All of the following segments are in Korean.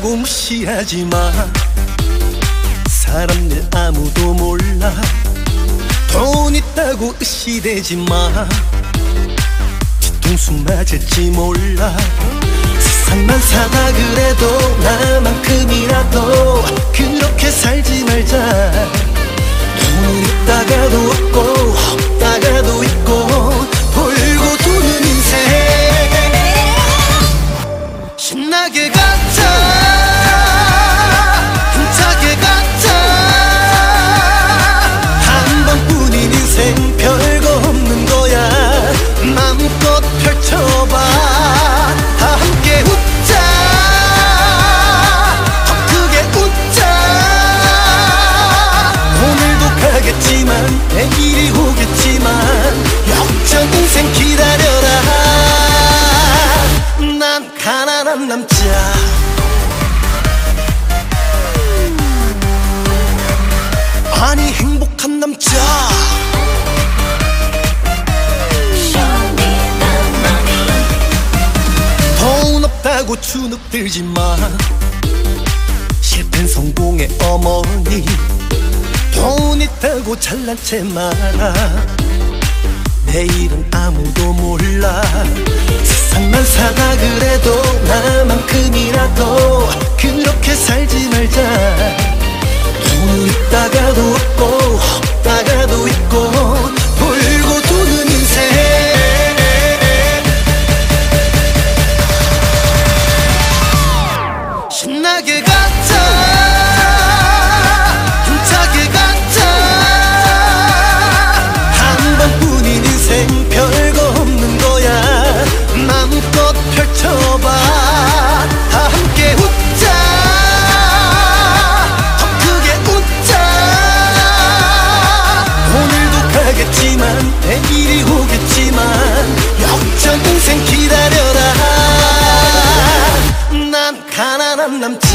있다고 무시하지 마. 사람 일 아무도 몰라. 돈 있다고 의시되지 마. 뒤통수 맞을지 몰라. 세상만 사다 그래도 나만큼이라도 그렇게 살지 말자. 돈 있다가도 없고 없다가도 있고 돌고 도는 인생. 신나게 가자, 힘차게 가자. 한 번뿐인 인생 별거 없는 거야. 마음껏 펼쳐봐. 다 함께 웃자, 더 크게 웃자. 오늘도 가겠지만 내일이 오겠지만 역전 인생 기다려라. 난 가난한 남자. 아니 행복한 남자. 돈 없다고 주눅 들지 마. 실패는 성공의 어머니. 돈 있다고 잘난 체 마라. 내일은 아무도 몰라. 세상만 사다 그래도 나만큼이라도 그렇게 살지 말자. 돈 있다가도 없고 없다가도 있고 돌고 도는 인생. 신나게 가자, 힘차게 가자. 한 번뿐인 인생 별거 없는 거야. 마음껏 펼쳐봐. 다 함께 웃자, 더 크게 웃자. 오늘도 가겠지만 내일이 오겠지만 역전 인생 기다려라. 난 가난한 남자.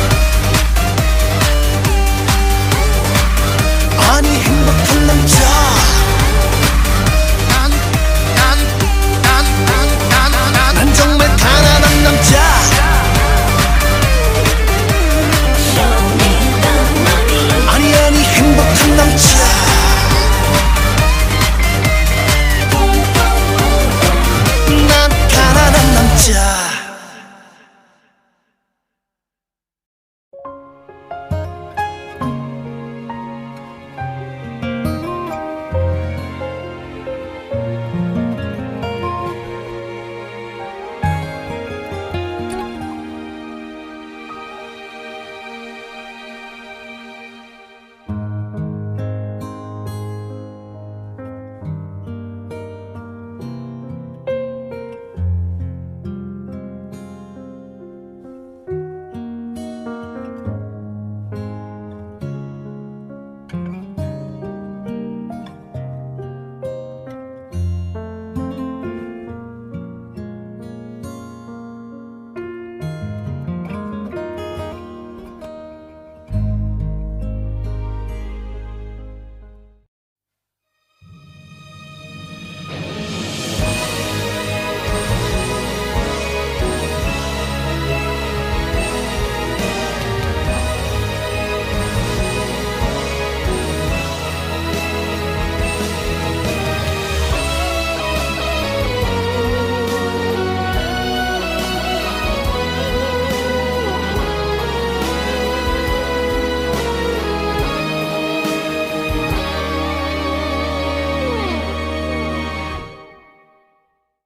아니 행복한 남자.